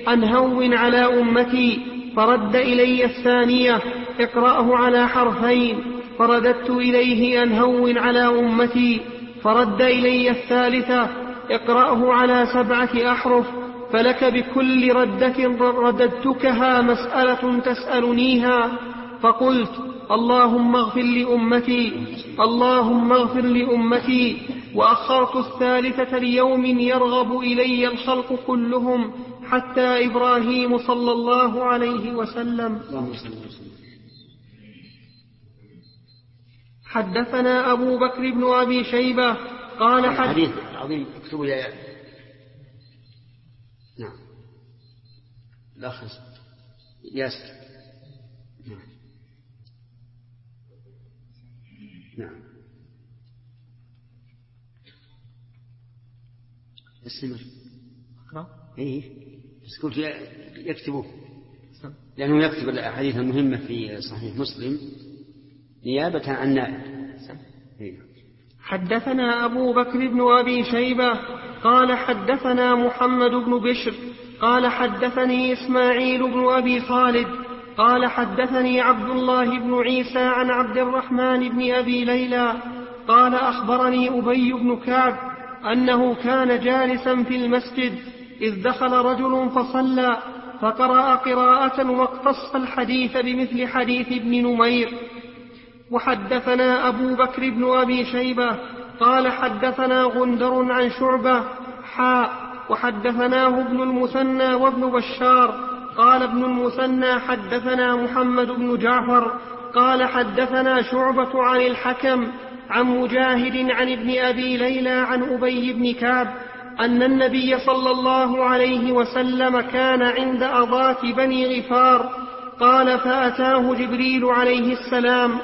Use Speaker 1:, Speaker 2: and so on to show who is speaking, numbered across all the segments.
Speaker 1: أن هون على أمتي، فرد إلي الثانية: اقرأه على حرفين. فرددت إليه: أن هون على أمتي. فرد إلي الثالثة: اقرأه على 7 أحرف، فلك بكل ردة رددتكها مسألة تسألنيها. فقلت: اللهم اغفر لأمتي، اللهم اغفر لأمتي. وأخرت الثالثة ليوم يرغب إلي الخلق كلهم، حتى إبراهيم صلى الله عليه وسلم. حدثنا أبو بكر بن أبي شيبة قال
Speaker 2: حديث عظيم. اكتبوا يا نعم لخص ياسر. نعم استمر.
Speaker 1: أقرأ؟
Speaker 2: إيه بس قلت يكتبوه لأنه يكتب الأحاديث المهمة في صحيح مسلم نيابة عن نائب.
Speaker 1: حدثنا أبو بكر بن أبي شيبة قال حدثنا محمد بن بشر قال حدثني إسماعيل بن أبي خالد قال حدثني عبد الله بن عيسى عن عبد الرحمن بن أبي ليلى قال أخبرني أبي بن كعب أنه كان جالسا في المسجد إذ دخل رجل فصلى فقرأ قراءة واقتص الحديث بمثل حديث ابن نمير. وحدثنا أبو بكر بن أبي شيبة قال حدثنا غندر عن شعبة وحدثناه ابن المثنى وابن بشار قال ابن المثنى حدثنا محمد بن جعفر قال حدثنا شعبة عن الحكم عن مجاهد عن ابن أبي ليلى عن أبي بن كعب أن النبي صلى الله عليه وسلم كان عند أضاة بني غفار قال فأتاه جبريل عليه السلام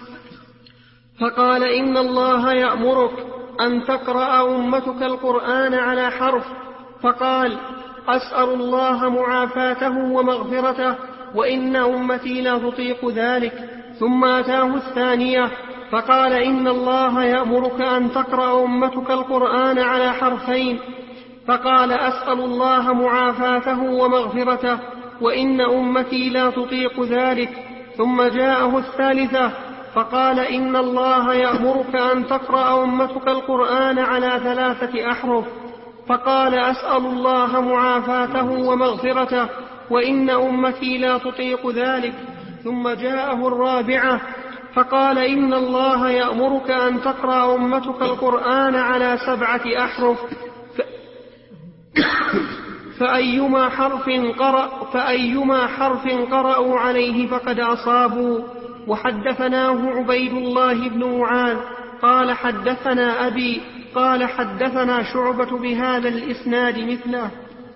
Speaker 1: فقال إن الله يأمرك أن تقرأ أمتك القرآن على حرف. فقال أسأل الله معافاته ومغفرته وإن أمتي لا تطيق ذلك. ثم أتاه الثانية فقال إن الله يأمرك أن تقرأ أمتك القرآن على حرفين. فقال أسأل الله معافاته ومغفرته وإن أمتي لا تطيق ذلك. ثم جاءه الثالثة فقال إن الله يأمرك أن تقرأ أمتك القرآن على 3 أحرف. فقال أسأل الله معافاته ومغفرته وإن أمتي لا تطيق ذلك. ثم جاءه الرابعة فقال إن الله يأمرك أن تقرأ أمتك القرآن على 7 أحرف فأيما حرف قرأوا عليه فقد أصابوا. وحدثناه عبيد الله بن معاذ قال حدثنا أبي قال حدثنا شعبة بهذا الإسناد مثله.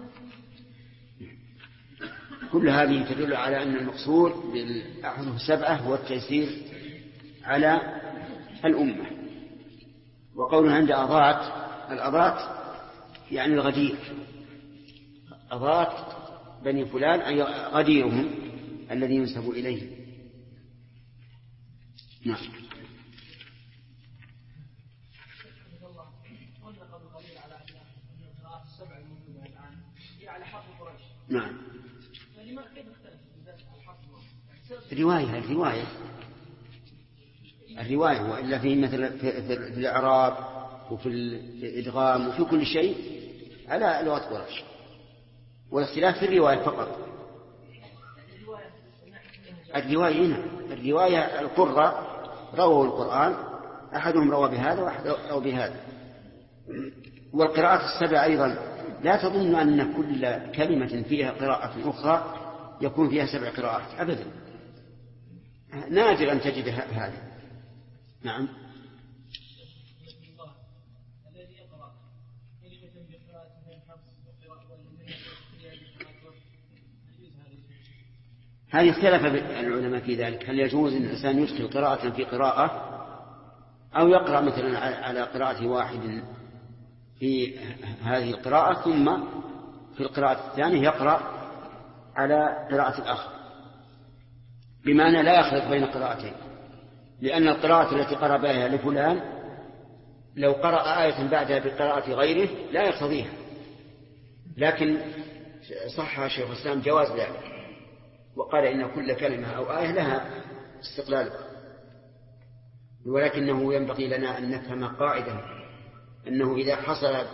Speaker 2: كل هذه تدل على أن المقصود بالأحرف 7 هو التيسير على الأمة. وقولنا عند الأضاة يعني الغدير، أضاة بني فلان أي غديرهم الذي ينسب إليه. نعم. نعم. الرواية وإلا في مثل في الإعراب وفي الإدغام وفي كل شيء على لغة قريش، والاختلاف في الرواية فقط. الرواية القرة رووا القرآن، أحدهم روى بهذا وأحد روى بهذا. والقراءات 7 أيضا لا تظن أن كل كلمة فيها قراءة أخرى يكون فيها 7 قراءات أبدا، نادر أن تجد هذا. نعم. هذه اختلف العلماء في ذلك، هل يجوز أن الإنسان يدخل قراءة في قراءة أو يقرأ مثلا على قراءة واحد في هذه القراءة ثم في القراءة الثانية يقرأ على قراءة الآخر، بمعنى لا يخلط بين قراءتين، لأن القراءة التي قرأ بها لفلان لو قرأ آية بعدها بقراءة غيره لا يقتضيها، لكن صح شيخ الإسلام جواز ذلك، وقال إن كل كلمة أو آية لها استقلالها، ولكنه ينبغي لنا أن نفهم قاعدة أنه إذا حصل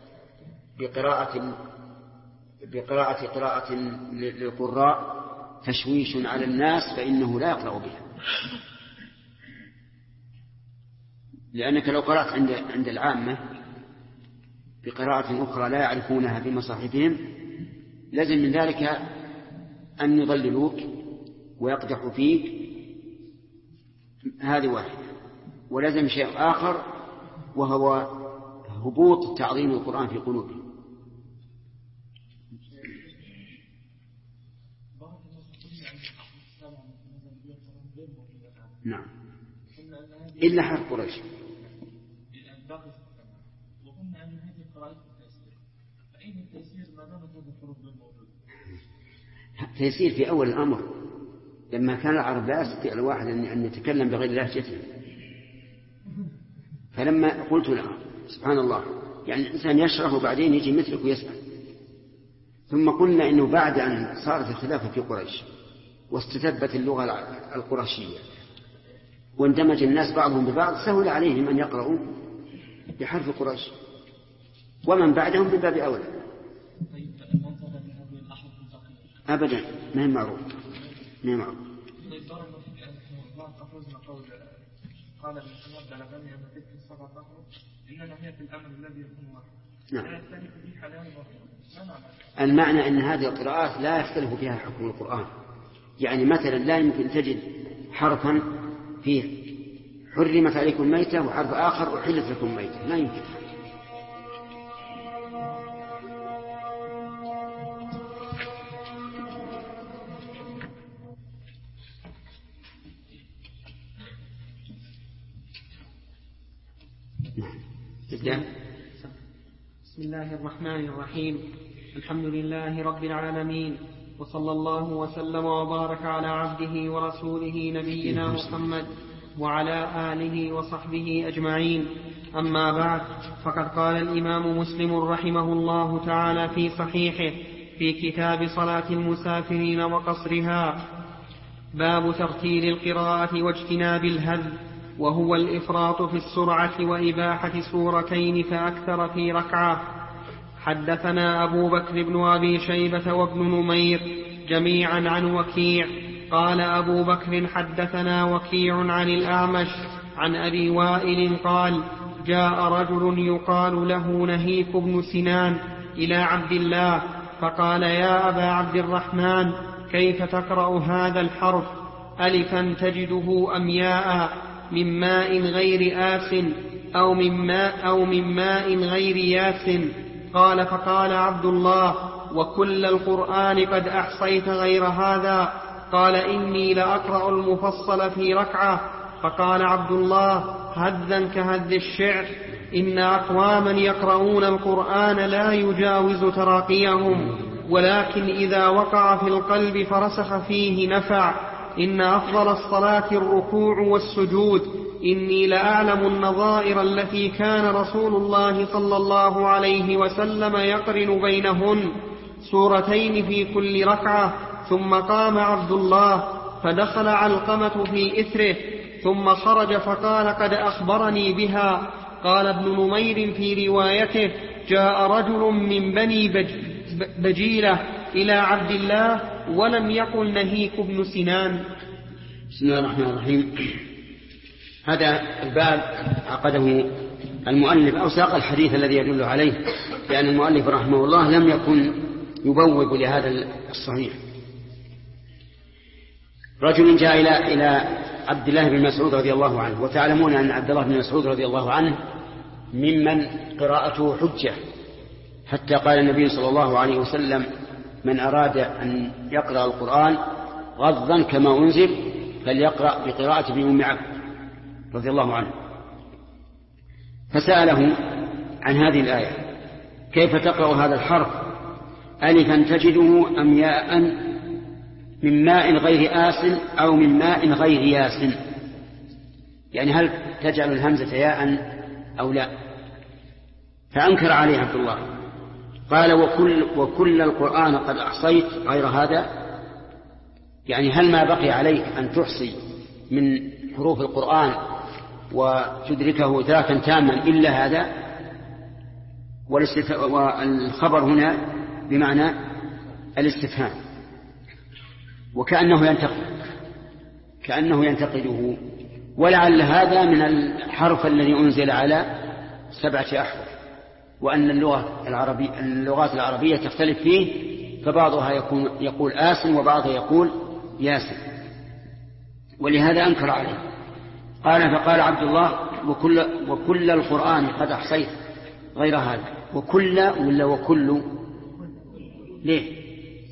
Speaker 2: قراءة للقراء تشويش على الناس فإنه لا يقرأ بها، لأنك لو قرأت عند العامة بقراءة أخرى لا يعرفونها في مصاحفهم لازم من ذلك أن يضللوك ويقدحوا فيك، هذه واحدة. ولازم شيء آخر وهو هبوط تعظيم القرآن في قلوبهم. نعم إلا حرف قريش.
Speaker 3: وقلنا أن هذه القراءات التيسير، فأين التيسير ما دامت هذه الحروف بالموجود؟
Speaker 2: تيسير في أول الأمر لما كان العرب لا يستطيع الواحد أن يتكلم بغير لهجته، فلما قلت له سبحان الله يعني الإنسان يشرح وبعدين يجي مثلك ويسأل، ثم قلنا إنه بعد أن صارت الخلافة في قريش واستتبت اللغة القرشية واندمج الناس بعضهم ببعض سهل عليهم أن يقرأوا بحرف قريش، ومن بعدهم بباب أولى. أبدا ما هي معروف.
Speaker 3: قال ابن حمد بلغني أن تلك السبعة أحرف إنما هي في الأمر الذي يكون واحد.
Speaker 2: نعم. المعنى أن هذه القراءات لا يختلف فيها حكم القرآن، يعني مثلا لا يمكن تجد حرفا فيه حرمت عليكم الميتة وحرف آخر أحلت لكم الميتة، ما يمكن.
Speaker 1: بسم الله الرحمن الرحيم. الحمد لله رب العالمين، وصلى الله وسلم وبارك على عبده ورسوله نبينا محمد وعلى آله وصحبه أجمعين. أما بعد، فقد قال الإمام مسلم رحمه الله تعالى في صحيحه في كتاب صلاة المسافرين وقصرها: باب ترتيل القراءة واجتناب الهذ، وهو الإفراط في السرعة وإباحة سورتين فأكثر في ركعة. حدثنا أبو بكر بن أبي شيبة وابن نمير جميعا عن وكيع قال أبو بكر حدثنا وكيع عن الأعمش عن أبي وائل قال: جاء رجل يقال له نهيك بن سنان إلى عبد الله فقال: يا أبا عبد الرحمن، كيف تقرأ هذا الحرف؟ ألفا تجده أم ياء؟ من ماء غير آس أو من ماء غير ياس؟ قال: فقال عبد الله: وكل القرآن قد أحصيت غير هذا؟ قال: إني لأقرأ المفصل في ركعة. فقال عبد الله: هذا كهذ الشعر، إن أقواما يقرؤون القرآن لا يجاوز تراقيهم، ولكن إذا وقع في القلب فرسخ فيه نفع. إن أفضل الصلاة الركوع والسجود. إني لأعلم النظائر التي كان رسول الله صلى الله عليه وسلم يقرن بينهن، سورتين في كل ركعة. ثم قام عبد الله فدخل علقمة في إثره، ثم خرج فقال: قد أخبرني بها. قال ابن نمير في روايته: جاء رجل من بني بجيلة إلى عبد الله ولم يقل نهيك بن سنان.
Speaker 2: بسم الله الرحمن الرحيم. هذا الباب عقده المؤلف أو ساق الحديث الذي يدل عليه، لأن المؤلف رحمه الله لم يكن يبوب لهذا الصحيح. رجل جاء إلى عبد الله بن مسعود رضي الله عنه، وتعلمون أن عبد الله بن مسعود رضي الله عنه ممن قراءته حجة، حتى قال النبي صلى الله عليه وسلم: من أراد أن يقرأ القرآن غضا كما أنزل فليقرأ بقراءة ابن أم عبد رضي الله عنه. فسأله عن هذه الآية: كيف تقرأ هذا الحرف؟ ألفا تجده أم ياء؟ من ماء غير آس أو من ماء غير ياس؟ يعني هل تجعل الهمزة ياء أو لا؟ فأنكر عليه عبد الله قال وكل القرآن قد أحصيت غير هذا، يعني هل ما بقي عليك أن تحصي من حروف القرآن وتدركه إدراكا تاما إلا هذا؟ والخبر هنا بمعنى الاستفهام، وكأنه ينتقده، ولعل هذا من الحرف الذي أنزل على 7 أحرف، وأن اللغات العربية تختلف فيه، فبعضها يقول آسن وبعضها يقول ياسن، ولهذا أنكر عليه. فقال عبد الله وكل القرآن قد أحصيت غير هذا. وكل ولا وكل؟ ليه؟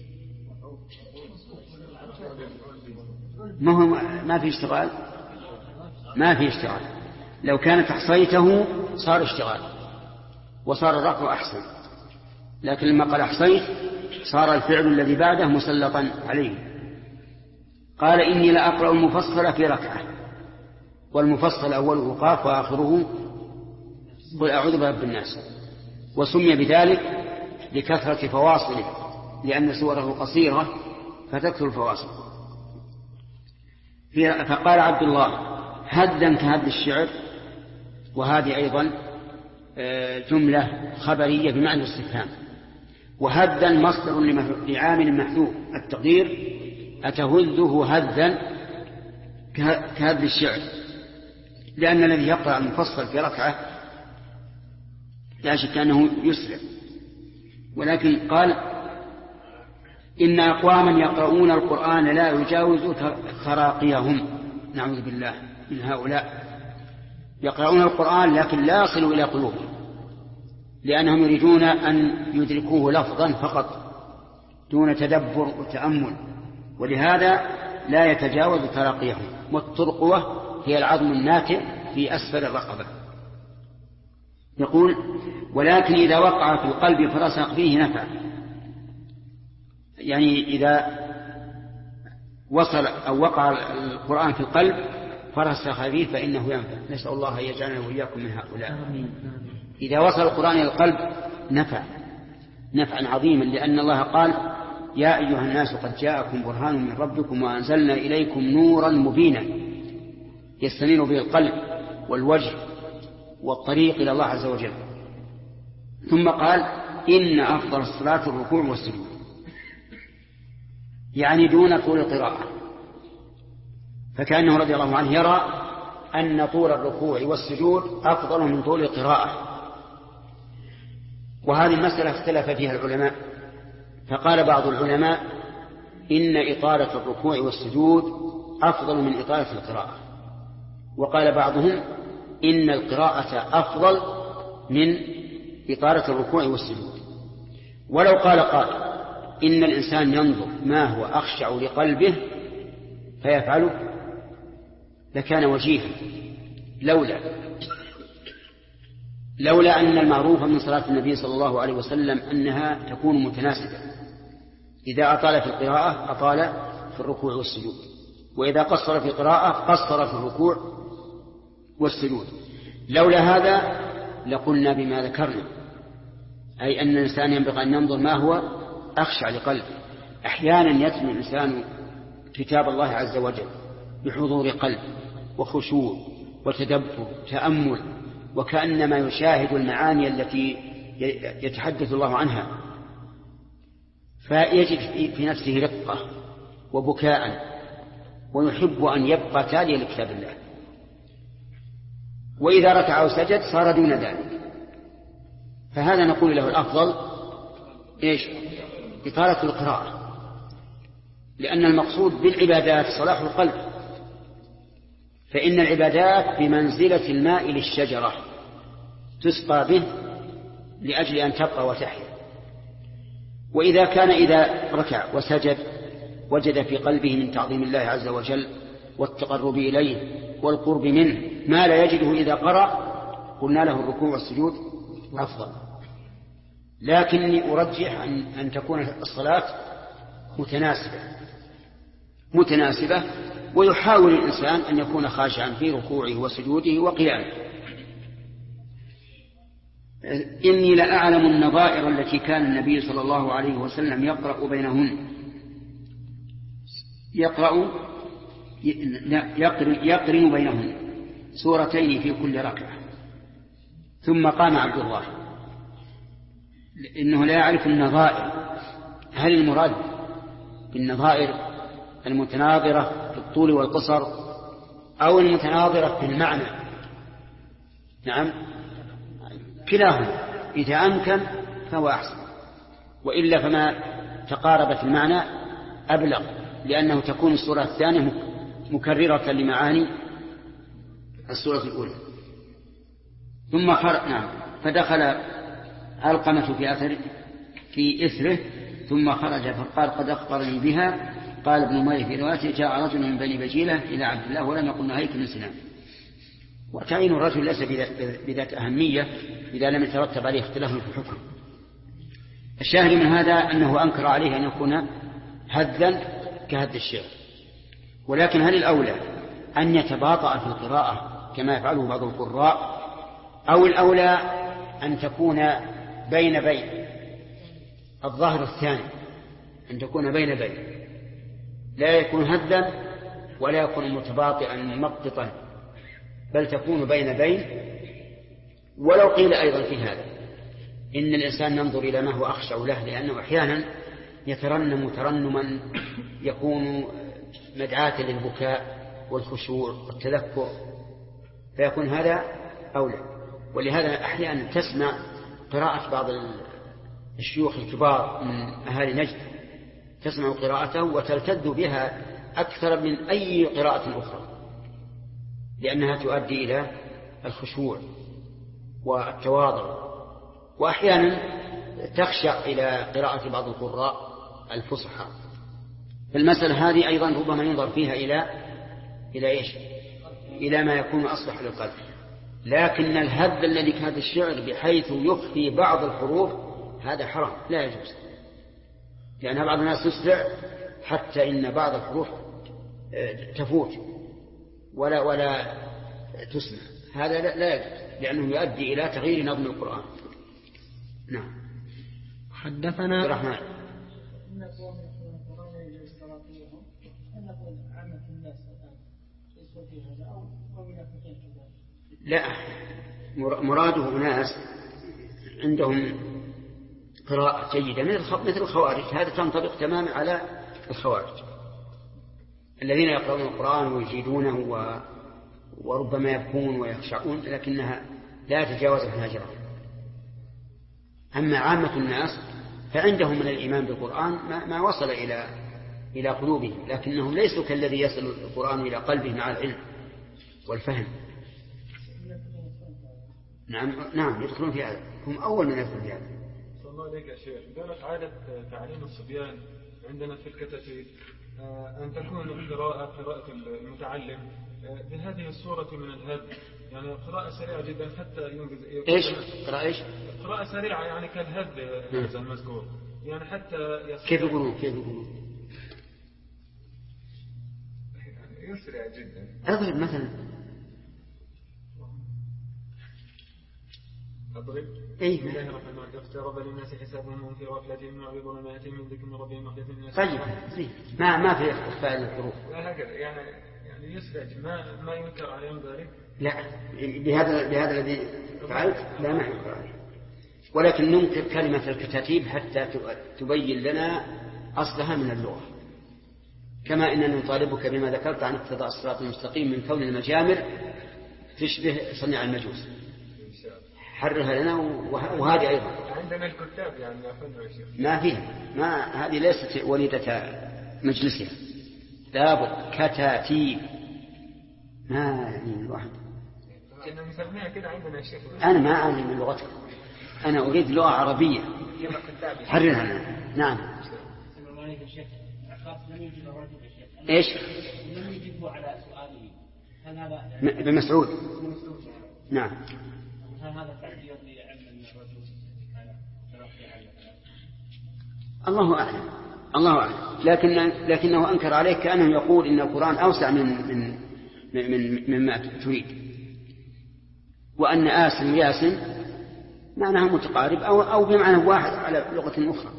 Speaker 2: ما في اشتغال، ما في اشتغال. لو كانت أحصيته صار اشتغال وصار الرفع أحسن، لكن لما قال أحصيت صار الفعل الذي بعده مسلطا عليه. قال إني لأقرأ المفصل في ركعة، والمفصل أوله قاف وآخره قل أعوذ برب الناس، وسمي بذلك لكثرة فواصله، لأن سوره قصيرة فتكثر الفواصل. فقال عبد الله هدا كهد الشعر، وهذه أيضا جملة خبرية بمعنى الاستفهام. وهدا مصدر لعامل محذوف، التقدير أتهذه هدا كهد الشعر، لأن الذي يقرأ المفصل في ركعة لا شك أنه يسرع. ولكن قال إن أقواما يقرؤون القرآن لا يجاوز تراقيهم، نعوذ بالله من هؤلاء، يقرؤون القرآن لكن لا يصلوا إلى قلوبهم، لأنهم يريدون أن يدركوه لفظا فقط دون تدبر وتأمل، ولهذا لا يتجاوز تراقيهم. والترقوة هي العظم الناتئ في أسفل الرقبة. يقول ولكن إذا وقع في القلب فرسخ فيه نفع، يعني إذا وصل أو وقع القرآن في القلب فرسخ فيه فإنه ينفع. نسأل الله أن يجعلنا وإياكم من هؤلاء. إذا وصل القرآن إلى القلب نفعا عظيما، لأن الله قال يا أيها الناس قد جاءكم برهان من ربكم وأنزلنا إليكم نورا مبينا يستنير به القلب والوجه والطريق إلى الله عز وجل. ثم قال إن أفضل الصلاة الركوع والسجود، يعني دون طول القراءة. فكأنه رضي الله عنه يرى أن طول الركوع والسجود أفضل من طول القراءة. وهذه المسألة اختلف فيها العلماء، فقال بعض العلماء إن إطالة الركوع والسجود أفضل من إطالة القراءة، وقال بعضهم إن القراءة أفضل من إطالة الركوع والسجود. ولو قال قائل إن الإنسان ينظر ما هو أخشع لقلبه فيفعله لكان وجيها، لولا أن المعروف من صلاة النبي صلى الله عليه وسلم أنها تكون متناسبة، إذا أطال في القراءة أطال في الركوع والسجود، وإذا قصر في القراءة قصر في الركوع والسجود. لولا هذا لقلنا بما ذكرنا، أي أن الإنسان ينبغي أن ينظر ما هو أخشع لقلبه. أحيانا يتلو الإنسان كتاب الله عز وجل بحضور قلب وخشوع وتدبر تأمل، وكأنما يشاهد المعاني التي يتحدث الله عنها، فيجد في نفسه رقة وبكاء ويحب أن يبقى تاليا لكتاب الله. وإذا ركع أو سجد صار دون ذلك، فهذا نقول له الأفضل إطالة القراءة، لأن المقصود بالعبادات صلاح القلب، فإن العبادات بمنزلة الماء للشجرة تسقى به لأجل أن تبقى وتحيا. وإذا كان إذا ركع وسجد وجد في قلبه من تعظيم الله عز وجل والتقرب إليه والقرب منه ما لا يجده إذا قرأ، قلنا له الركوع والسجود أفضل. لكني أرجح أن تكون الصلاة متناسبة، ويحاول الإنسان أن يكون خاشعا في ركوعه وسجوده وقيامه. إني لأعلم النظائر التي كان النبي صلى الله عليه وسلم يقرن بينهن سورتين في كل ركعة. ثم قام عبد الله إنه لا يعرف النظائر. هل المراد بالنظائر المتناظرة في الطول والقصر أو المتناظرة في المعنى؟ نعم، كلاهما إذا أمكن فهو أحسن، وإلا فما تقارب في المعنى أبلغ، لأنه تكون السورة الثانية مكررة لمعاني السورة الأولى. ثم فدخل علقمة في إثره ثم خرج فقال قد أخبرني بها. قال ابن مالك في روايته جاء رجل من بني بجيلة إلى عبد الله ولم يقل نهيك من سنان. وتعيين الرجل ليس بذات أهمية إذا لم يترتب عليه اختلاف في الحكم. الشاهد من هذا أنه أنكر عليه أن يكون هذا كهد الشعر. ولكن هل الأولى أن يتباطأ في القراءة كما يفعله بعض القراء، أو الأولى أن تكون بين الظاهر الثاني، أن تكون بين لا يكون هدا ولا يكون متباطئا مقططا، بل تكون بين. ولو قيل أيضا في هذا إن الإنسان ينظر إلى ما هو أخشع له، لأنه أحيانا يترنم ترنما يكون مدعاة للبكاء والخشوع والتذكر، فيكون هذا أولى. ولهذا أحيانا تسمع قراءة بعض الشيوخ الكبار من أهالي نجد، تسمع قراءته وتلتذ بها أكثر من أي قراءة أخرى، لأنها تؤدي إلى الخشوع والتواضع. وأحيانا تخشع إلى قراءة بعض القراء الفصحى. المسألة هذه أيضا ربما ينظر فيها إلى ما يكون أصلح للقلب. لكن الهد الذي كان الشعر بحيث يخفي بعض الحروف هذا حرام، لا يجوز، لأن بعض الناس يسرع حتى إن بعض الحروف تفوت ولا تسمع. هذا لا يجوز، لأنه يؤدي إلى تغيير نظم القرآن. نعم.
Speaker 1: حدثنا
Speaker 2: الرحمن. لا، مراده ناس عندهم قراءة جيدة مثل الخوارج. هذا تنطبق تماما على الخوارج الذين يقرؤون القرآن ويجيدونه وربما يبكون ويخشعون، لكنها لا تتجاوز الحناجر. أما عامة الناس فعندهم من الإيمان بالقرآن ما وصل إلى قلوبهم، لكنهم ليسوا كالذي يصل القرآن إلى قلبه مع العلم والفهم. نعم يدخلون في هذا، هم أول من يدخلون في هذا.
Speaker 3: صلى الله عليك يا شيخ. كانت عادة تعليم الصبيان عندنا في الكتاتيب أن تكون قراءة المتعلم بهذه الصورة من الهد، يعني قراءة سريعة جدا حتى ينجز.
Speaker 2: إيش؟
Speaker 3: قراءة سريعة يعني كالهد هذا المذكور، يعني حتى
Speaker 2: كيف يقولون؟
Speaker 3: يعني يسرع جدا.
Speaker 2: أضرب مثلا.
Speaker 3: بسم الله الرحمن الرحيم. اقترب للناس حسابهم وهم في غفلة معرضون ما يأتيهم من ذكر من ربهم محدث الناس.
Speaker 2: طيب ما في إخفاء الحروف.
Speaker 3: لا هكذا يعني يسرع، ما ينكر عليهم ذلك.
Speaker 2: لا، بهذا الذي فعلت لا ما ينكر عليه، ولكن ننكر كلمة الكتاتيب حتى تبين لنا أصلها من اللغة، كما إننا نطالبك بما ذكرت عن اقتضاء الصراط المستقيم من كون المجامر تشبه صنع المجوس. حررها لنا. وهذه أيضا
Speaker 3: عندنا الكتاب يعني
Speaker 2: ما فيها، هذه ليست وليدة مجلسها، لابد كتاتيب، ما يعني الواحد.
Speaker 3: كنا نسميها كده عندنا يا شيخ.
Speaker 2: أنا ما أعني من لغتك، أنا أريد لغة عربية. حررها لنا. نعم. إيش؟
Speaker 4: لم يجبوا على سؤاله. هل هذا
Speaker 2: ابن مسعود؟ نعم.
Speaker 4: هل هذا تعبير لعلم الرجل كان
Speaker 2: الله أعلم. لكنه أنكر عليه كأنه يقول إن القرآن أوسع مما تريد، وأن ياسن معناه متقارب أو بمعنى واحد على لغة أخرى.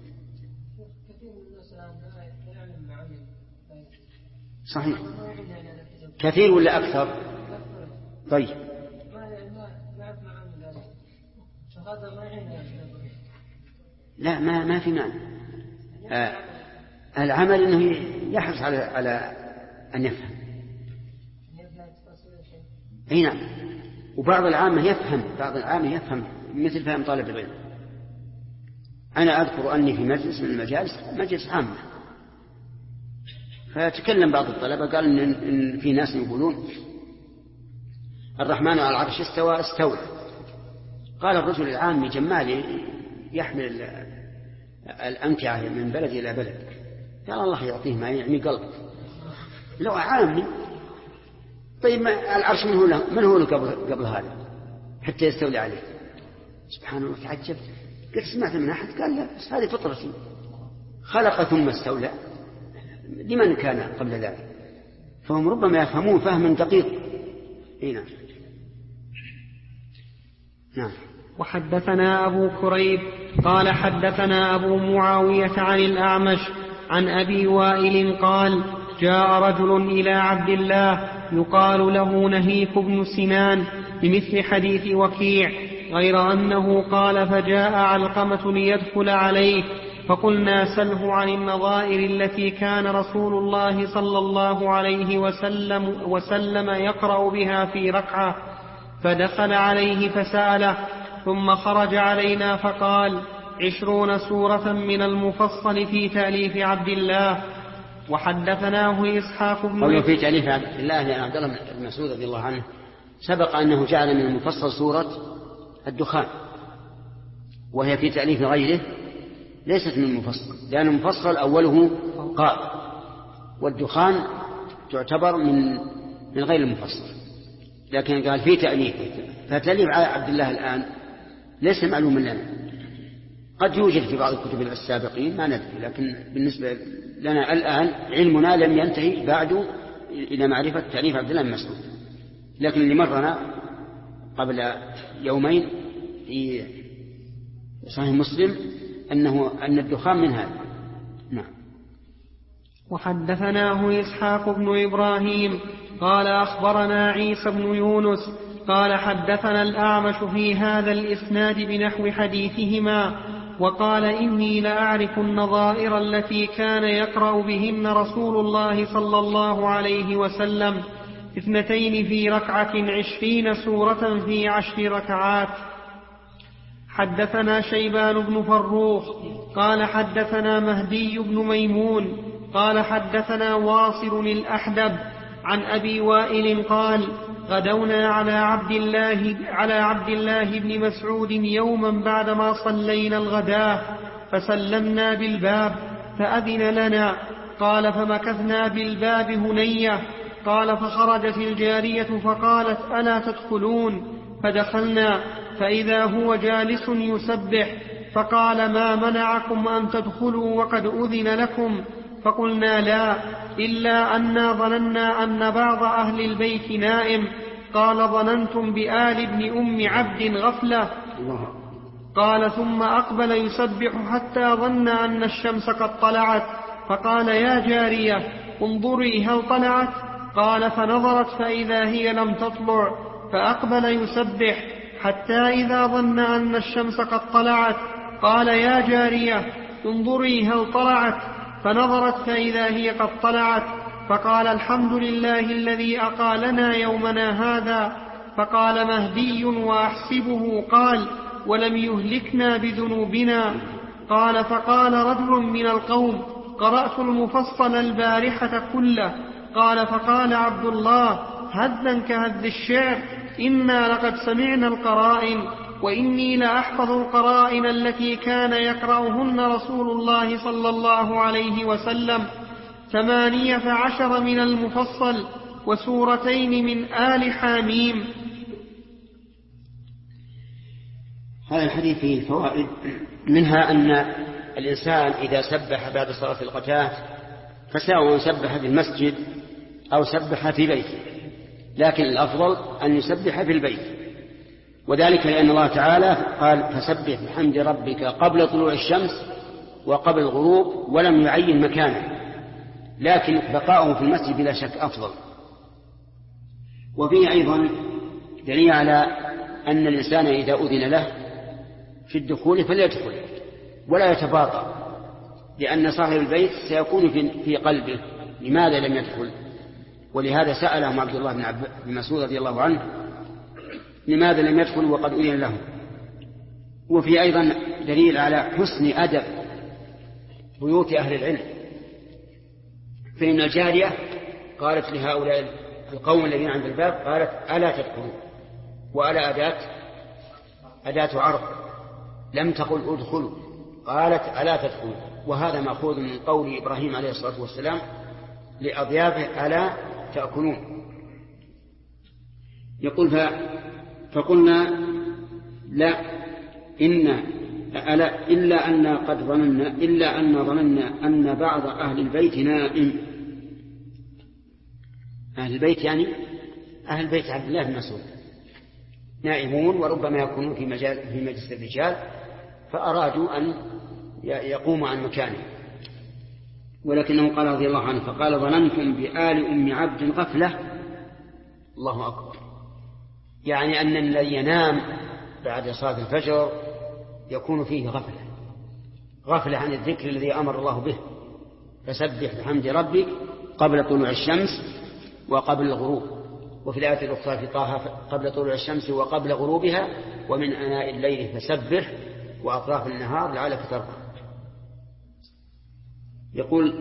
Speaker 2: صحيح. كثير ولا أكثر؟ طيب. لا ما في معنى. العمل أنه يحرص على أن يفهم. أي نعم. وبعض العامة يفهم مثل فهم طالب العلم. أنا أذكر أني في مجلس من المجالس مجلس عامة، فتكلم بعض الطلبة قال إن في ناس يقولون الرحمن على العرش استوى. قال الرجل العامي جمالي يحمل الأمتعة من بلد إلى بلد، قال الله يعطيه ما يعني قلب. لو عامي طيب العرش من هو له قبل هذا حتى يستولي عليه؟ سبحان الله. تعجبت، قلت سمعت من أحد قال لا بس هذه فطرتي، خلق ثم استولى، لمن كان قبل ذلك؟ فهم ربما يفهمون فهم دقيق. نعم. نعم.
Speaker 1: وحدثنا أبو كريب قال حدثنا أبو معاوية عن الأعمش عن أبي وائل قال جاء رجل إلى عبد الله يقال له نهيك بن سنان بمثل حديث وكيع، غير أنه قال فجاء علقمة ليدخل عليه فقلنا سله عن النظائر التي كان رسول الله صلى الله عليه وسلم يقرأ بها في ركعة، فدخل عليه فسأله ثم خرج علينا فقال 20 سورة من المفصل في تأليف عبد الله. وحدثناه إسحاق بن
Speaker 2: في تأليف عبد الله لأن عبد الله بن مسعود رضي الله عنه سبق أنه جعل من المفصل سورة الدخان، وهي في تأليف غيره ليست من المفصل، لأن المفصل أوله قاف، والدخان تعتبر من غير المفصل، لكن قال في تأليف. فتأليف عبد الله الآن ليس معلوما لنا، قد يوجد في بعض الكتب السابقين ما ندري، لكن بالنسبة لنا الآن علمنا لم ينتهي بعد إلى معرفة تأليف عبد الله بن مسعود. لكن اللي مرنا قبل يومين في صحيح مسلم أن الدخان من هذا. نعم.
Speaker 1: وحدثناه إسحاق بن إبراهيم قال أخبرنا عيسى بن يونس قال حدثنا الأعمش في هذا الإسناد بنحو حديثهما، وقال إني لأعرف النظائر التي كان يقرأ بهن رسول الله صلى الله عليه وسلم 2 في ركعة 20 سورة في 10 ركعات. حدثنا شيبان بن فروخ قال حدثنا مهدي بن ميمون قال حدثنا واصل الأحدب عن أبي وائل قال غدونا على عبد الله بن مسعود يوما بعدما صلينا الغداة فسلمنا بالباب فأذن لنا، قال فمكثنا بالباب هنية، قال فخرجت الجارية فقالت ألا تدخلون؟ فدخلنا فإذا هو جالس يسبح، فقال ما منعكم أن تدخلوا وقد أذن لكم؟ فقلنا لا، إلا أنا ظننا أن بعض أهل البيت نائم. قال ظننتم بآل ابن أم عبد غفلة. قال ثم أقبل يسبح حتى ظن أن الشمس قد طلعت، فقال يا جارية انظري هل طلعت؟ قال فنظرت فإذا هي لم تطلع، فأقبل يسبح حتى إذا ظن أن الشمس قد طلعت قال يا جارية انظري هل طلعت؟ فنظرت فإذا هي قد طلعت، فقال الحمد لله الذي أقالنا يومنا هذا. فقال مهدي وأحسبه قال ولم يهلكنا بذنوبنا. قال فقال رجل من القوم قرأت المفصل البارحة كله. قال فقال عبد الله هذا كهذ الشعر، إنا لقد سمعنا القرائن، وإني لأحفظ القرائن التي كان يقرأهن رسول الله صلى الله عليه وسلم 18 من المفصل وسورتين من آل حاميم.
Speaker 2: هذا الحديث فيه فوائد، منها أن الإنسان إذا سبح بعد صلاة الغداة فسواء سبح في المسجد أو سبح في بيته، لكن الأفضل أن يسبح في البيت، وذلك لأن الله تعالى قال فسبح بحمد ربك قبل طلوع الشمس وقبل الغروب، ولم يعين مكانه، لكن بقاؤه في المسجد بلا شك أفضل. وفيه أيضا دليل على أن الإنسان إذا أذن له في الدخول فليدخل ولا يتباطأ، لأن صاحب البيت سيكون في قلبه لماذا لم يدخل. ولهذا سألهم عبد الله بن مسعود رضي الله عنه لماذا لم يدخل وقد أذن له. وفي أيضا دليل على حسن أدب بيوت أهل العلم، فإن الجارية قالت لهؤلاء القوم الذين عند الباب قالت ألا تدخلوا، وألا أداة عرض، لم تقل ادخلوا، قالت ألا تدخلوا. وهذا مأخوذ من قول إبراهيم عليه الصلاة والسلام لأضيافه ألا تأكلون. يقول فقلنا لا إلا أن ظننا أن بعض أهل البيت نائم. أهل البيت يعني أهل بيت عبد الله بن مسعود نائمون، وربما يكونون في مجلس الرجال، فأرادوا أن يقوموا عن مكانه، ولكنه قال رضي الله عنه فقال ظننتم بآل أم عبد غفلة. الله أكبر، يعني أن الذي ينام بعد صلاة الفجر يكون فيه غفلة عن الذكر الذي أمر الله به. فسبح بحمد ربك قبل طلوع الشمس وقبل الغروب. وفي الآية الأخرى في طه قبل طلوع الشمس وقبل غروبها ومن آناء الليل فسبح وأطراف النهار لعلك ترضى. يقول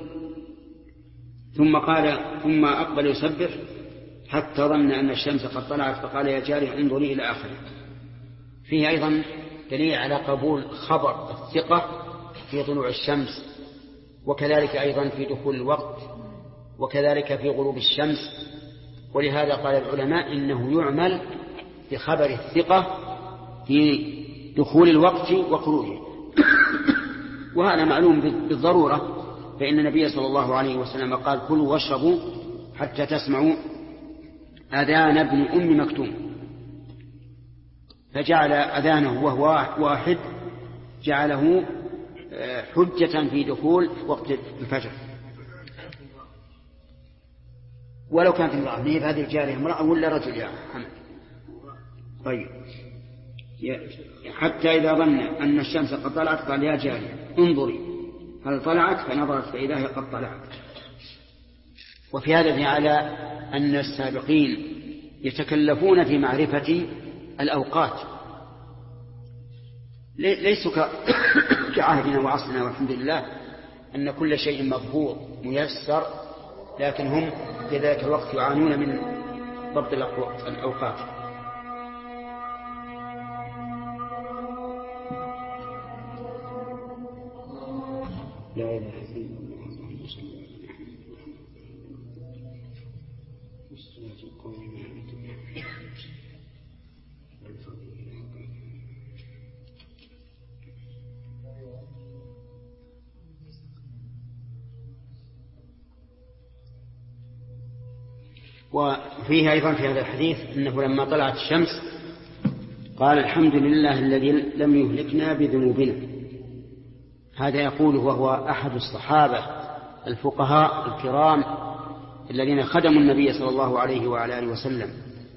Speaker 2: ثم أقبل يسبح حتى ظن أن الشمس قد طلعت فقال يا جاري انظري إلى آخره. فيه أيضا دليل على قبول خبر الثقة في طلوع الشمس، وكذلك أيضا في دخول الوقت، وكذلك في غروب الشمس. ولهذا قال العلماء إنه يعمل بخبر الثقة في دخول الوقت وخروجه. وهذا معلوم بالضرورة، فإن النبي صلى الله عليه وسلم قال كلوا واشربوا حتى تسمعوا أذان ابن أم مكتوم، فجعل أذانه وهو واحد جعله حجة في دخول وقت الفجر. ولو كانت امرأة، ليه هذه الجارية امرأة ولا رجل يا محمد؟ طيب حتى إذا ظن أن الشمس قد طلعت قال يا جارية انظري هل طلعت، فنظرت فإذا هي قد طلعت. وفي هذا على أن السابقين يتكلفون في معرفة الأوقات، ليسوا كعهدنا وعصرنا والحمد لله أن كل شيء مضبوط ميسر، لكن هم في ذلك الوقت يعانون من ضبط الأوقات. لا إله إلا الله اللهم صل وفيه أيضا في هذا الحديث أنه لما طلعت الشمس قال الحمد لله الذي لم يهلكنا بذنوبنا. هذا يقوله وهو أحد الصحابة الفقهاء الكرام الذين خدموا النبي صلى الله عليه وعلى آله وسلم.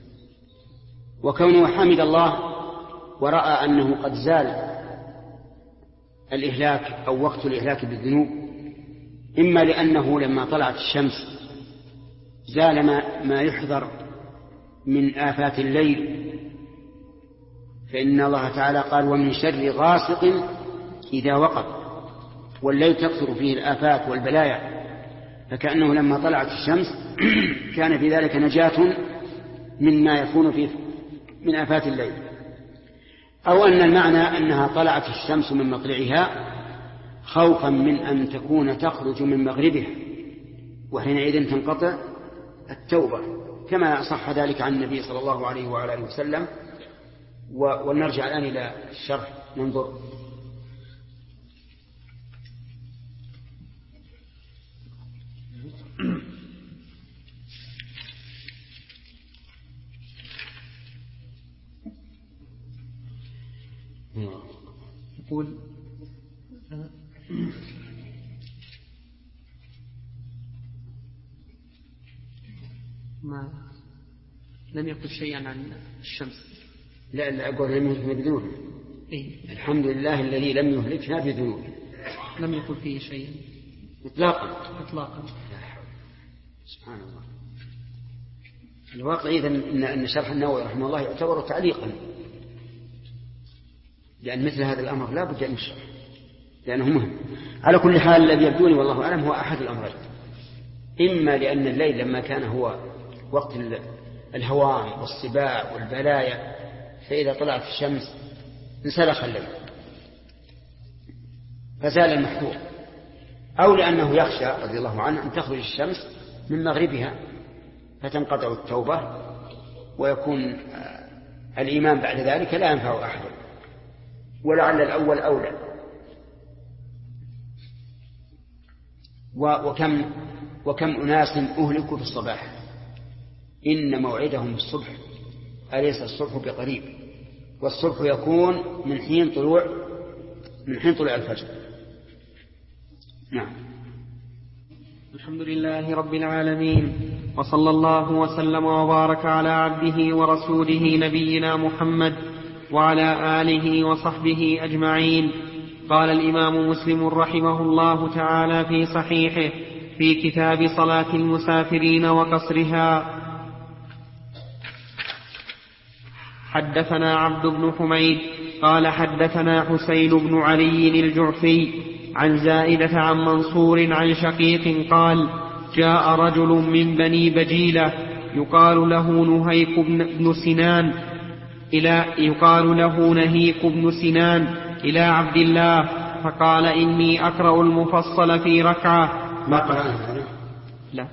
Speaker 2: وكونه حمد الله ورأى أنه قد زال الإهلاك أو وقت الإهلاك بالذنوب، إما لأنه لما طلعت الشمس زال ما يحذر من آفات الليل، فإن الله تعالى قال ومن شر غاسق إذا وقب، والليل تكثر فيه الآفات والبلايا، فكأنه لما طلعت الشمس كان في ذلك نجاة مما يكون فيه من آفات الليل. أو أن المعنى أنها طلعت الشمس من مطلعها خوفا من أن تكون تخرج من مغربها، وحينئذ تنقطع التوبة، كما صح ذلك عن النبي صلى الله عليه وعلى آله وسلم. ونرجع الآن إلى الشرح ننظر.
Speaker 1: يقول ما لم يقل شيئا عن الشمس.
Speaker 2: لا أقول لم يهلكنا بذنوب.
Speaker 1: إيه؟
Speaker 2: الحمد لله الذي لم يهلكنا بذنوب.
Speaker 1: لم يقل فيه شيئا
Speaker 2: إطلاقا. سبحان الله. الواقع إذن أن شرح النووي رحمه الله يعتبر تعليقا، لأن مثل هذا الأمر لا بد أن يشرح لأنه مهم. على كل حال الذي يبدوني والله أعلم هو أحد الأمرين، إما لأن الليل لما كان هو وقت الهوام والسباع والبلايا فإذا طلعت الشمس انسلخ الليل فزال المحظور، أو لأنه يخشى رضي الله عنه أن تخرج الشمس من مغربها فتنقطع التوبة ويكون الإيمان بعد ذلك لا ينفع أحد، ولعل الأول أولى. وكم أناس أهلكوا في الصباح، إن موعدهم الصبح أليس الصبح بقريب، والصبح يكون من حين طلوع الفجر. نعم.
Speaker 1: الحمد لله رب العالمين، وصلى الله وسلم وبارك على عبده ورسوله نبينا محمد وعلى آله وصحبه أجمعين. قال الإمام مسلم رحمه الله تعالى في صحيحه في كتاب صلاة المسافرين وقصرها: حدثنا عبد بن حميد قال حدثنا حسين بن علي الجعفي عن زائدة عن منصور عن شقيق قال: جاء رجل من بني بجيلة يقال له نهيك بن سنان إلى عبد الله فقال: إني أقرأ المفصل في ركعة. لا.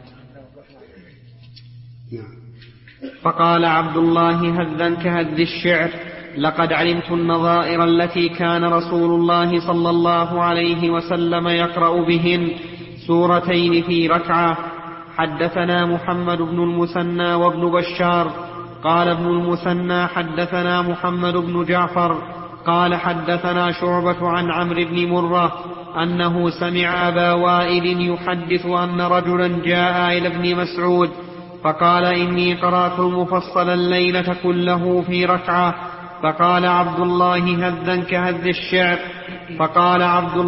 Speaker 1: فقال عبد الله: هذا كهذ الشعر، لقد علمت النظائر التي كان رسول الله صلى الله عليه وسلم يقرأ بهن سورتين في ركعة. حدثنا محمد بن المثنى وابن بشار قال ابن المثنى حدثنا محمد بن جعفر قال حدثنا شعبة عن عمرو بن مرة أنه سمع أبا وائل يحدث أن رجلا جاء إلى ابن مسعود فقال: إني قرأت المفصل الليلة كله في ركعة. فقال عبد الله: هذا كهذ الشعر. فقال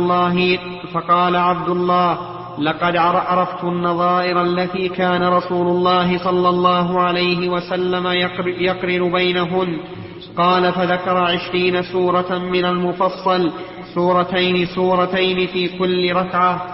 Speaker 1: عبد الله: لقد عرفت النظائر التي كان رسول الله صلى الله عليه وسلم يقرن بينهن. قال: فذكر 20 سورة من المفصل، سورتين في كل ركعة.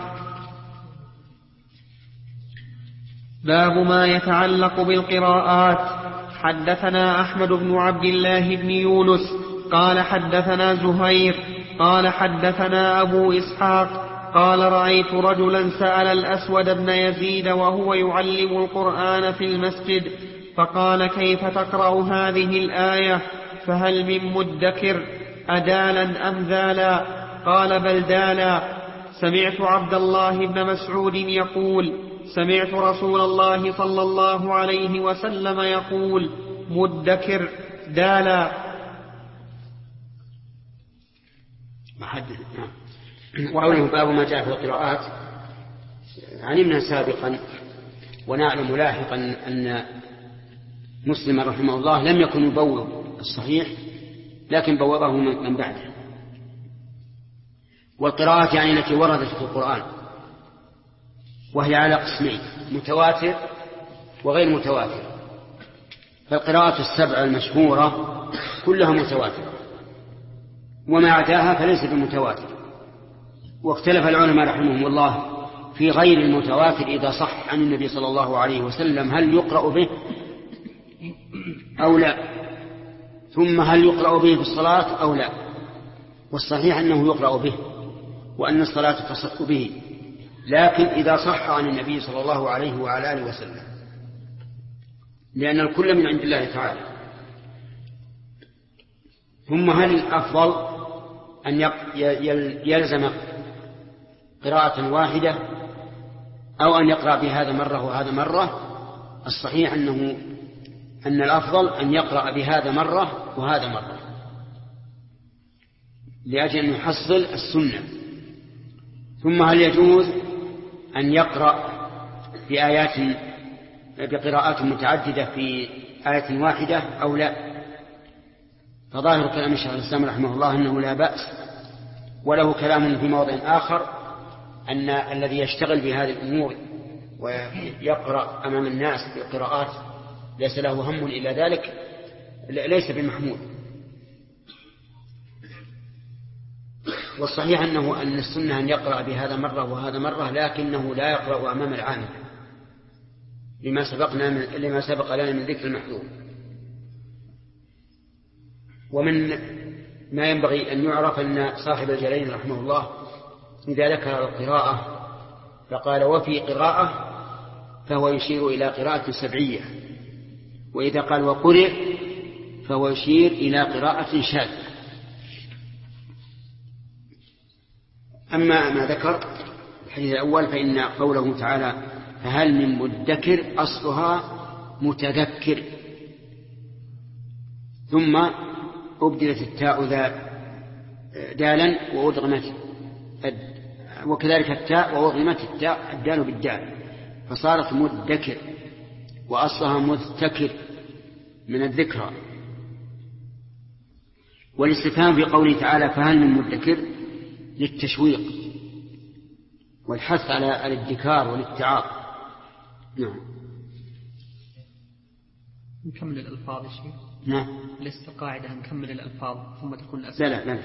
Speaker 1: باب ما يتعلق بالقراءات. حدثنا أحمد بن عبد الله بن يونس قال حدثنا زهير قال حدثنا أبو إسحاق قال: رأيت رجلا سأل الأسود بن يزيد وهو يعلم القرآن في المسجد فقال: كيف تقرأ هذه الآية؟ فهل من مدكر أدالا أم ذالا؟ قال: بل دالا. سمعت عبد الله بن مسعود يقول: سمعت رسول الله صلى الله عليه وسلم يقول: مدكر دالا.
Speaker 2: وقوله باب ما جاء في القراءات علمنا سابقا ونعلم لاحقا أن مسلم رحمه الله لم يكن يبوب الصحيح لكن بوبه من بعده. والقراءات يعني التي وردت في القرآن، وهي على قسمين: متواتر وغير متواتر. فالقراءة 7 المشهورة كلها متواتر، وما عداها فليس بمتواتر. واختلف العلماء رحمهم الله في غير المتواتر إذا صح عن النبي صلى الله عليه وسلم هل يقرأ به أو لا، ثم هل يقرأ به في الصلاة أو لا. والصحيح أنه يقرأ به وأن الصلاة تصح به، لكن إذا صح عن النبي صلى الله عليه وعلى آله وسلم، لأن الكل من عند الله تعالى. ثم هل الأفضل أن يلزم قراءة واحدة أو أن يقرأ بهذا مرة وهذا مرة؟ الصحيح أن الأفضل أن يقرأ بهذا مرة وهذا مرة، لأجل أن يحصل السنة. ثم هل يجوز أن يقرأ بقراءات متعددة في آية واحدة أو لا؟ فظاهر كلام الشيخ الإسلام رحمه الله أنه لا بأس، وله كلام في موضع آخر أن الذي يشتغل بهذه الأمور ويقرأ أمام الناس بقراءات ليس له هم إلى ذلك ليس بمحمود. والصحيح أن السنة أن يقرأ بهذا مرة وهذا مرة، لكنه لا يقرأ أمام العامة لما سبق لنا من ذكر المحذور. ومن ما ينبغي أن يعرف أن صاحب الجلالين رحمه الله إذا ذكر القراءة فقال وفي قراءة فهو يشير إلى قراءة سبعية، وإذا قال وقرئ فهو يشير إلى قراءة شاذة. أما ما ذكر الحديث الأول فإن قوله تعالى فهل من مدكر أصلها متذكر، ثم أبدلت التاء دالا وأدغمت، وكذلك التاء وأضغمت التاء الدال بالدال فصارت مدكر، وأصلها مذتكر من الذكرى. والاستفهام في قوله تعالى فهل من مدكر للتشويق والحث على الادكار والاتعاظ. نعم.
Speaker 1: نكمل الألفاظ يا شيخ.
Speaker 2: نعم.
Speaker 1: لست قاعدة نكمل الألفاظ ثم تكون الأسئلة.
Speaker 2: لا.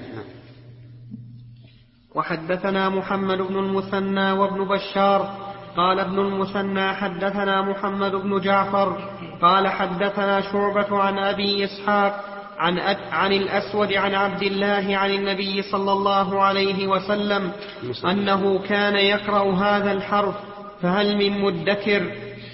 Speaker 1: وحدثنا محمد بن المثنى وابن بشار قال ابن المثنى حدثنا محمد بن جعفر قال حدثنا شعبة عن أبي إسحاق عن الأسود عن عبد الله عن النبي صلى الله عليه وسلم أنه كان يقرأ هذا الحرف فهل من مدكر.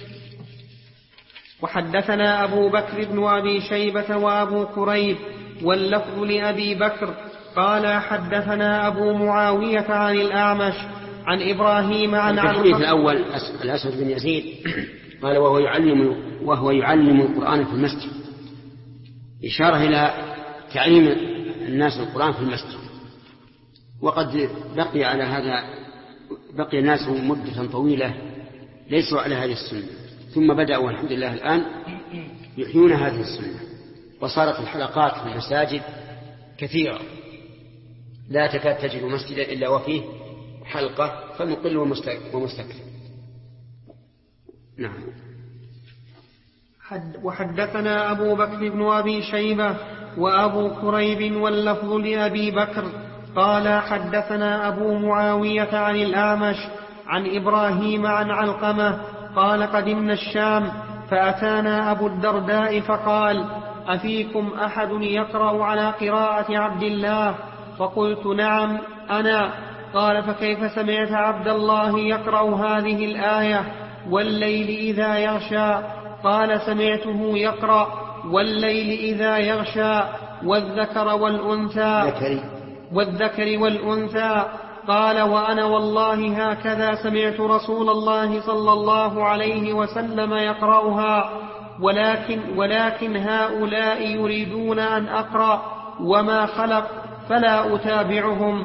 Speaker 1: وحدثنا أبو بكر بن أبي شيبة وأبو كريب واللفظ لأبي بكر قال حدثنا أبو معاوية عن الأعمش عن إبراهيم عن
Speaker 2: الحديث الأول الأسود بن يزيد قال وهو يعلم القرآن في المسجد، إشارة إلى تعليم الناس القرآن في المسجد. وقد بقي على هذا بقي الناس مدة طويلة ليسوا على هذه السنة، ثم بدأوا الحمد لله الآن يحيون هذه السنة، وصارت الحلقات في المساجد كثيرة، لا تكاد تجد مسجدا إلا وفيه حلقة فمقل ومستكثر. نعم.
Speaker 1: وحدثنا أبو بكر بن أبي شيبة وأبو كريب واللفظ لأبي بكر قال حدثنا أبو معاوية عن الأعمش عن إبراهيم عن علقمة قال قدمنا الشام فأتانا أبو الدرداء فقال أفيكم أحد يقرأ على قراءة عبد الله؟ فقلت نعم أنا. قال فكيف سمعت عبد الله يقرأ هذه الآية والليل إذا يغشى؟ قال سمعته يقرأ والليل إذا يغشى والذكر والأنثى. قال وأنا والله هكذا سمعت رسول الله صلى الله عليه وسلم يقرأها، ولكن هؤلاء يريدون أن أقرأ وما خلق فلا أتابعهم.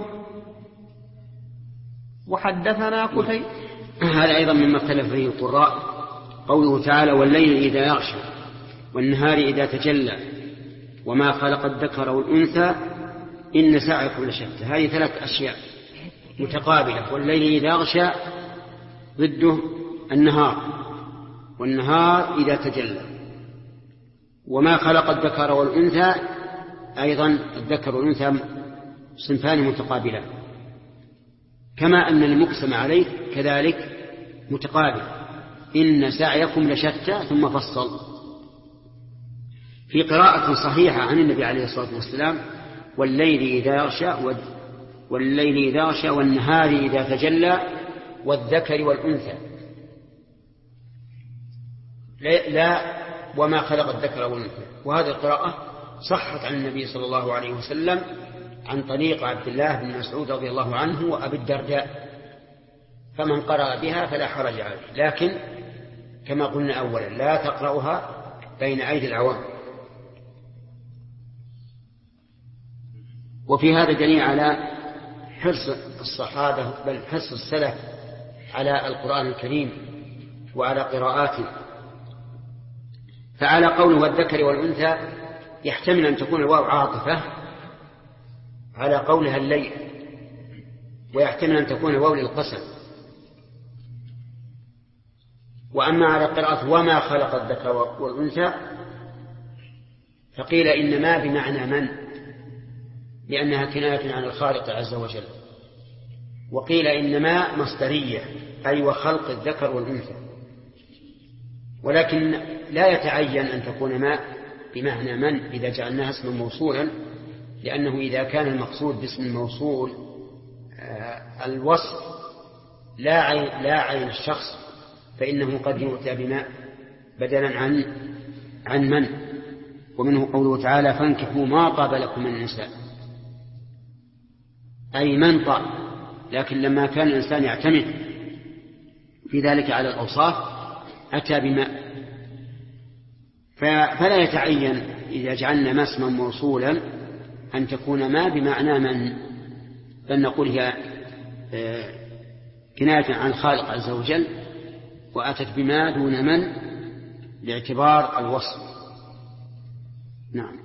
Speaker 1: وحدثنا قتيبة.
Speaker 2: هذا أيضا مما اختلف فيه القراء قوله تعالى والليل إذا يغشى والنهار إذا تجلى وما خلق الذكر والأنثى إن سعيكم لشتى. هذه ثلاث أشياء متقابلة، والليل إذا يغشى ضده النهار، والنهار إذا تجلى، وما خلق الذكر والأنثى أيضا الذكر والأنثى صنفان متقابلان، كما أن المقسم عليه كذلك متقابل إن سعيكم لشتى ثم فصل. في قراءة صحيحة عن النبي عليه الصلاة والسلام والليل إذا يغشى والنهار إذا تجلى والذكر والأنثى، لا وما خلق الذكر والأنثى. وهذه القراءة صحت عن النبي صلى الله عليه وسلم عن طريق عبد الله بن مسعود رضي الله عنه وأبي الدرداء، فمن قرأ بها فلا حرج عليه، لكن كما قلنا أولا لا تقرأها بين أيدي العوام. وفي هذا دليل على حرص الصحابة بل حرص السلف على القرآن الكريم وعلى قراءاته. فعلى قوله والذكر والأنثى يحتمل أن تكون الواو عاطفة على قولها الليل، ويحتمل أن تكون الواو للقسم. وأما على قراءة وما خلق الذكر والأنثى فقيل إنما بمعنى من، لأنها كناية عن الخالق عز وجل. وقيل إنما مصدرية أي وخلق الذكر والأنثى، ولكن لا يتعين أن تكون ما بمعنى من إذا جعلناها اسما موصولا، لأنه إذا كان المقصود باسم الموصول الوصف لا عين الشخص فإنه قد يؤتى بما بدلا عن من. ومنه قوله تعالى فانكحوا ما طاب لكم من النساء، أي من طاب. لكن لما كان الإنسان يعتمد في ذلك على الأوصاف أتى بما، فلا يتعين إذا جعلنا ما اسما موصولا أن تكون ما بمعنى من، بل نقول هي كناية عن الخالق عز وجل وأتت بما دون من لاعتبار الوصف. نعم.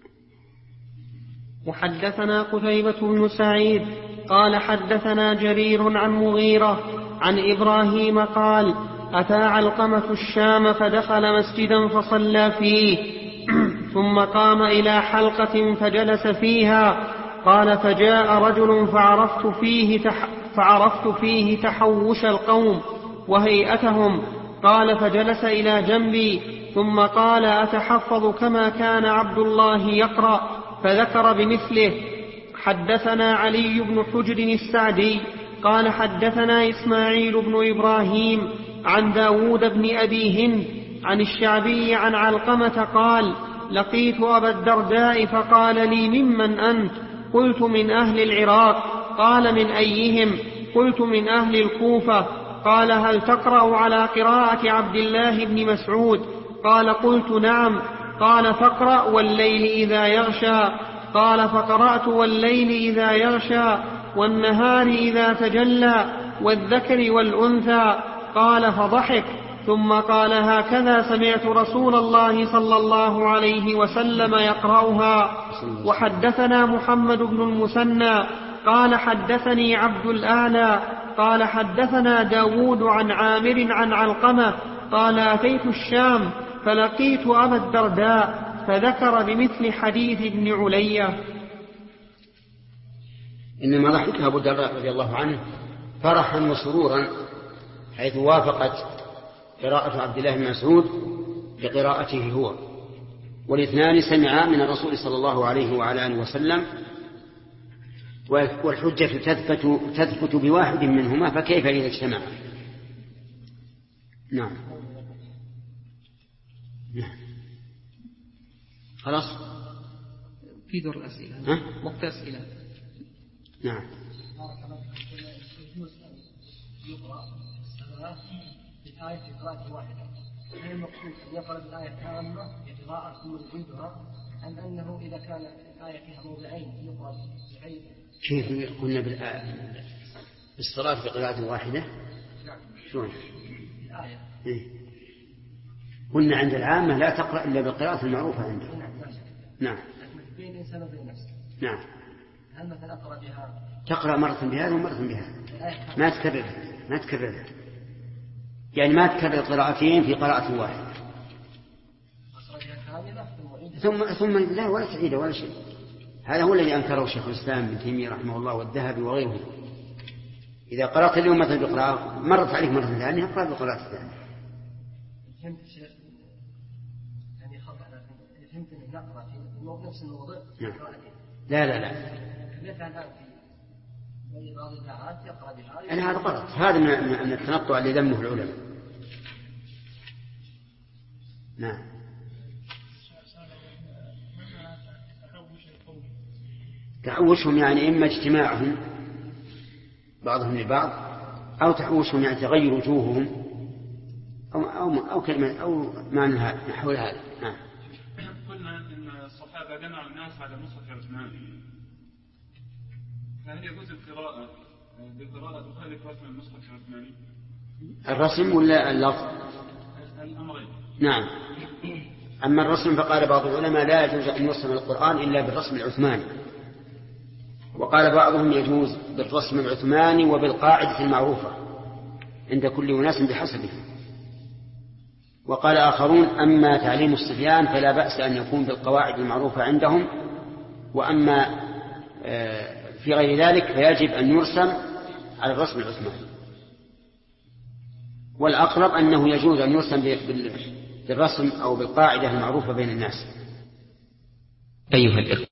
Speaker 1: وحدثنا قتيبة بن سعيد قال حدثنا جرير عن مغيرة عن إبراهيم قال أتى علقمة الشام فدخل مسجدا فصلى فيه ثم قام إلى حلقة فجلس فيها. قال فجاء رجل فعرفت فيه تحوش القوم وهيئتهم. قال فجلس إلى جنبي ثم قال أتحفظ كما كان عبد الله يقرأ؟ فذكر بمثله. حدثنا علي بن حجر السعدي قال حدثنا إسماعيل بن إبراهيم عن داود بن أبي هند عن الشعبي عن علقمة قال لقيت أبا الدرداء فقال لي ممن أنت؟ قلت من أهل العراق. قال من أيهم؟ قلت من أهل الكوفة. قال هل تقرأ على قراءة عبد الله بن مسعود؟ قال قلت نعم. قال فاقرأ والليل إذا يغشى. قال فقرأت والليل إذا يغشى والنهار إذا تجلى والذكر والأنثى. قال فضحك ثم قال هكذا سمعت رسول الله صلى الله عليه وسلم يقرأها. وحدثنا محمد بن المثنى قال حدثني عبد الأعلى قال حدثنا داود عن عامر عن علقمة قال أتيت الشام فلقيت أبا الدرداء فذكر بمثل حديث ابن علية.
Speaker 2: إنما ضحك أبو الدرداء رضي الله عنه فرحا وسرورا حيث وافقت قراءة عبد الله بن مسعود بقراءته هو، والاثنان سمعا من الرسول صلى الله عليه وعلى آله وسلم، والحجة تثبت بواحد منهما فكيف إذا اجتمعا. نعم. خلاص
Speaker 1: في دور الأسئلة وقت أسئلة.
Speaker 2: نعم.
Speaker 5: يقرأ الصلاة بآية قراءة واحدة، هل المقصود أن يقرأ الآية كاملة بقراءة ثم يعيدها أم أنه إذا كان الآية فيها موضعين يقرأ بعيد؟
Speaker 2: كيف قلنا بالصلاة بقراءة واحدة؟
Speaker 5: نعم.
Speaker 2: شلون؟
Speaker 5: الآية.
Speaker 2: قلنا عند العامة لا تقرأ إلا بالقراءة المعروفة عندهم.
Speaker 5: نعم. بين الإنسان وبين نفسه.
Speaker 2: نعم.
Speaker 5: هل مثلا أقرأ بها؟
Speaker 2: تقرأ مرة بهذا ومرة بهذا، ما تكررها يعني ما تكرر قراءتين في قراءة واحدة. ثم لا ولا تعيد ولا شيء. هذا هو الذي أنكره شيخ الإسلام ابن تيمية رحمه الله والذهبي وغيره. إذا قرأت اليوم مثلا بقراءة مرت عليك مرة ثانية اقرأ بقراءة الثانية.
Speaker 5: فهمت شيخ يعني خطأ، لكن فهمت أن نقرأ في نفس الموضوع.
Speaker 2: نعم. لا أنا هذا غلط، هذا من التنطع اللي ذمه العلماء. نعم. تحوشهم يعني إما اجتماعهم بعضهم لبعض أو تحوشهم يعني تغير وجوههم أو كلمة أو معنى نحو هذا. نعم.
Speaker 3: قلنا إن الصحابة جمعوا الناس على مصحف عثمان، فهل يجوز القراءة بقراءة تخالف رسم المصحف العثماني؟
Speaker 2: الرسم ولا اللفظ؟
Speaker 3: الأمرين.
Speaker 2: نعم. أما الرسم فقال بعض العلماء لا يجوز أن يرسم القرآن إلا بالرسم العثماني، وقال بعضهم يجوز بالرسم العثماني وبالقاعدة المعروفة عند كل أناس بحسبه. وقال آخرون أما تعليم الصبيان فلا بأس أن يكون بالقواعد المعروفة عندهم، وأما في غير ذلك فيجب أن يرسم على الرسم العثماني. والأقرب أنه يجوز أن يرسم بالرسم أو بالقاعدة المعروفة بين الناس.
Speaker 6: أيها الإخوة،